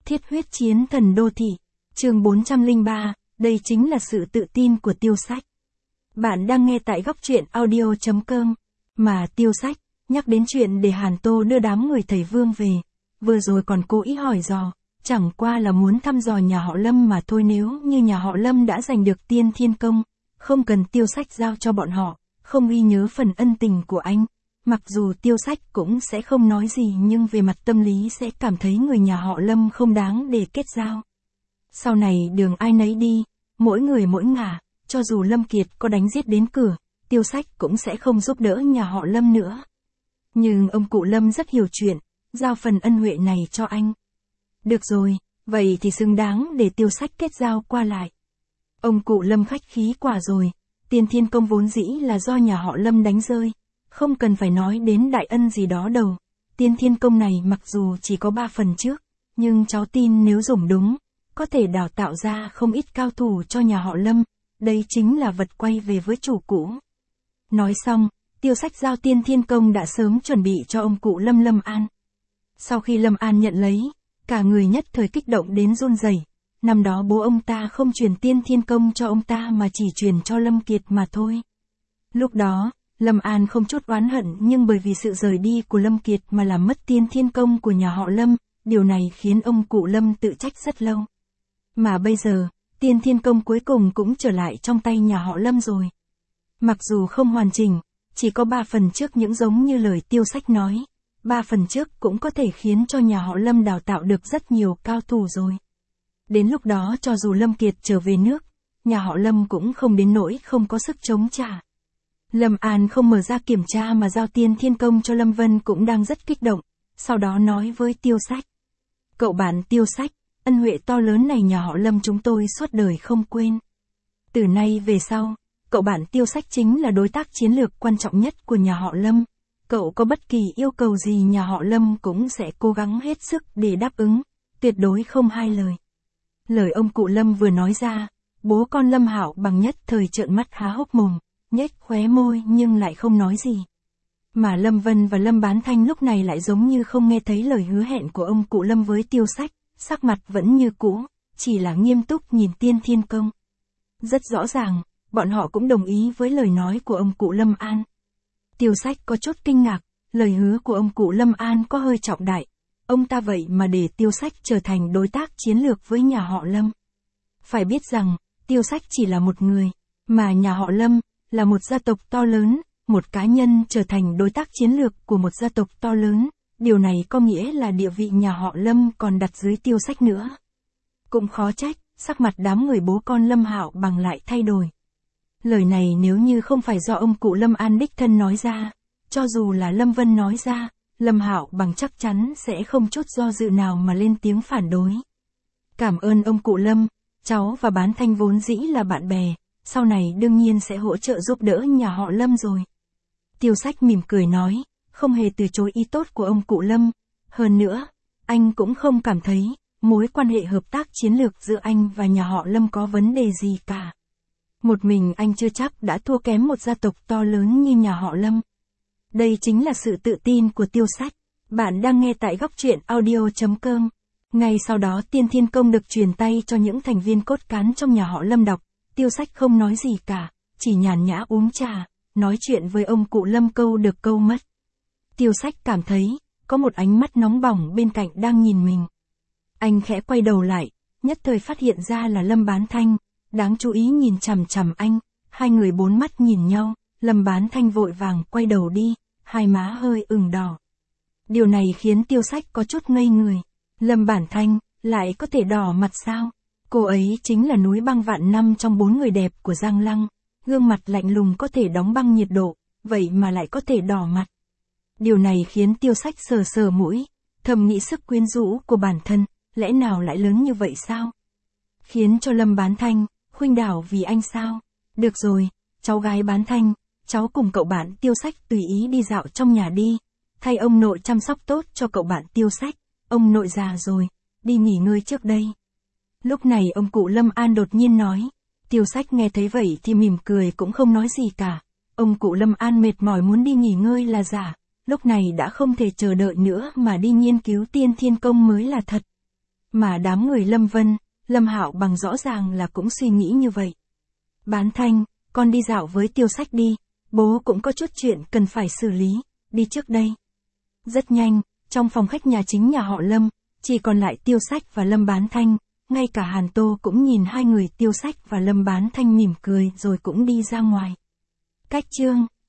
Thiết huyết chiến thần đô thị. Chương 403, đây chính là sự tự tin của Tiêu Sách. Bạn đang nghe tại góc truyện audio.com. Mà Tiêu Sách, nhắc đến chuyện để Hàn Tô đưa đám người thầy Vương về. Vừa rồi còn cố ý hỏi dò, chẳng qua là muốn thăm dò nhà họ Lâm mà thôi. Nếu như nhà họ Lâm đã giành được Tiên Thiên Công, không cần Tiêu Sách giao cho bọn họ, không ghi nhớ phần ân tình của anh. Mặc dù Tiêu Sách cũng sẽ không nói gì, nhưng về mặt tâm lý sẽ cảm thấy người nhà họ Lâm không đáng để kết giao. Sau này đường ai nấy đi, mỗi người mỗi ngả, cho dù Lâm Kiệt có đánh giết đến cửa, Tiêu Sách cũng sẽ không giúp đỡ nhà họ Lâm nữa. Nhưng ông cụ Lâm rất hiểu chuyện, giao phần ân huệ này cho anh. Được rồi, vậy thì xứng đáng để Tiêu Sách kết giao qua lại. Ông cụ Lâm khách khí quả rồi, Tiên Thiên Công vốn dĩ là do nhà họ Lâm đánh rơi. Không cần phải nói đến đại ân gì đó đâu. Tiên Thiên Công này mặc dù chỉ có 3 phần trước, nhưng cháu tin nếu dùng đúng, có thể đào tạo ra không ít cao thủ cho nhà họ Lâm. Đây chính là vật quay về với chủ cũ. Nói xong, Tiêu Sách giao Tiên Thiên Công đã sớm chuẩn bị cho ông cụ Lâm An. Sau khi Lâm An nhận lấy, cả người nhất thời kích động đến run rẩy. Năm đó bố ông ta không truyền Tiên Thiên Công cho ông ta mà chỉ truyền cho Lâm Kiệt mà thôi. Lúc đó, Lâm An không chút oán hận, nhưng bởi vì sự rời đi của Lâm Kiệt mà làm mất Tiên Thiên Công của nhà họ Lâm, điều này khiến ông cụ Lâm tự trách rất lâu. Mà bây giờ, Tiên Thiên Công cuối cùng cũng trở lại trong tay nhà họ Lâm rồi. Mặc dù không hoàn chỉnh, chỉ có 3 phần trước những giống như lời Tiêu Sách nói, 3 phần trước cũng có thể khiến cho nhà họ Lâm đào tạo được rất nhiều cao thủ rồi. Đến lúc đó cho dù Lâm Kiệt trở về nước, nhà họ Lâm cũng không đến nỗi không có sức chống trả. Lâm An không mở ra kiểm tra mà giao Tiên Thiên Công cho Lâm Vân cũng đang rất kích động, sau đó nói với Tiêu Sách. Cậu bạn Tiêu Sách, ân huệ to lớn này nhà họ Lâm chúng tôi suốt đời không quên. Từ nay về sau, cậu bạn Tiêu Sách chính là đối tác chiến lược quan trọng nhất của nhà họ Lâm. Cậu có bất kỳ yêu cầu gì nhà họ Lâm cũng sẽ cố gắng hết sức để đáp ứng, tuyệt đối không hai lời. Lời ông cụ Lâm vừa nói ra, bố con Lâm Hạo Bằng nhất thời trợn mắt há hốc mồm, nhếch khóe môi nhưng lại không nói gì. Mà Lâm Vân và Lâm Bán Thanh lúc này lại giống như không nghe thấy lời hứa hẹn của ông cụ Lâm với Tiêu Sách, sắc mặt vẫn như cũ, chỉ là nghiêm túc nhìn Tiên Thiên Công. Rất rõ ràng, bọn họ cũng đồng ý với lời nói của ông cụ Lâm An. Tiêu Sách có chút kinh ngạc, lời hứa của ông cụ Lâm An có hơi trọng đại. Ông ta vậy mà để Tiêu Sách trở thành đối tác chiến lược với nhà họ Lâm. Phải biết rằng, Tiêu Sách chỉ là một người, mà nhà họ Lâm là một gia tộc to lớn, một cá nhân trở thành đối tác chiến lược của một gia tộc to lớn, điều này có nghĩa là địa vị nhà họ Lâm còn đặt dưới Tiêu Sách nữa. Cũng khó trách, sắc mặt đám người bố con Lâm Hạo Bằng lại thay đổi. Lời này nếu như không phải do ông cụ Lâm An đích thân nói ra, cho dù là Lâm Vân nói ra, Lâm Hạo Bằng chắc chắn sẽ không chút do dự nào mà lên tiếng phản đối. Cảm ơn ông cụ Lâm, cháu và Bán Thanh vốn dĩ là bạn bè, sau này đương nhiên sẽ hỗ trợ giúp đỡ nhà họ Lâm rồi. Tiêu Sách mỉm cười nói, không hề từ chối ý tốt của ông cụ Lâm. Hơn nữa, anh cũng không cảm thấy mối quan hệ hợp tác chiến lược giữa anh và nhà họ Lâm có vấn đề gì cả. Một mình anh chưa chắc đã thua kém một gia tộc to lớn như nhà họ Lâm. Đây chính là sự tự tin của Tiêu Sách. Bạn đang nghe tại góc truyện audio.com. Ngay sau đó Tiên Thiên Công được truyền tay cho những thành viên cốt cán trong nhà họ Lâm đọc. Tiêu Sách không nói gì cả, chỉ nhàn nhã uống trà, nói chuyện với ông cụ Lâm câu được câu mất. Tiêu Sách cảm thấy, có một ánh mắt nóng bỏng bên cạnh đang nhìn mình. Anh khẽ quay đầu lại, nhất thời phát hiện ra là Lâm Bán Thanh, đáng chú ý nhìn chằm chằm anh, hai người bốn mắt nhìn nhau, Lâm Bán Thanh vội vàng quay đầu đi, hai má hơi ửng đỏ. Điều này khiến Tiêu Sách có chút ngây người. Lâm Bán Thanh, lại có thể đỏ mặt sao? Cô ấy chính là núi băng vạn năm trong 4 người đẹp của Giang Lăng, gương mặt lạnh lùng có thể đóng băng nhiệt độ, vậy mà lại có thể đỏ mặt. Điều này khiến Tiêu Sách sờ sờ mũi, thầm nghĩ sức quyến rũ của bản thân, lẽ nào lại lớn như vậy sao? Khiến cho Lâm Bán Thanh, khuynh đảo vì anh sao? Được rồi, cháu gái Bán Thanh, cháu cùng cậu bạn Tiêu Sách tùy ý đi dạo trong nhà đi, thay ông nội chăm sóc tốt cho cậu bạn Tiêu Sách, ông nội già rồi, đi nghỉ ngơi trước đây. Lúc này ông cụ Lâm An đột nhiên nói, Tiêu Sách nghe thấy vậy thì mỉm cười cũng không nói gì cả. Ông cụ Lâm An mệt mỏi muốn đi nghỉ ngơi là giả, lúc này đã không thể chờ đợi nữa mà đi nghiên cứu Tiên Thiên Công mới là thật. Mà đám người Lâm Vân, Lâm Hạo Bằng rõ ràng là cũng suy nghĩ như vậy. Bán Thanh, con đi dạo với Tiêu Sách đi, bố cũng có chút chuyện cần phải xử lý, đi trước đây. Rất nhanh, trong phòng khách nhà chính nhà họ Lâm, chỉ còn lại Tiêu Sách và Lâm Bán Thanh, ngay cả Hàn Tô cũng nhìn hai người Tiêu Sách và Lâm Bán Thanh mỉm cười rồi cũng đi ra ngoài. Cách chương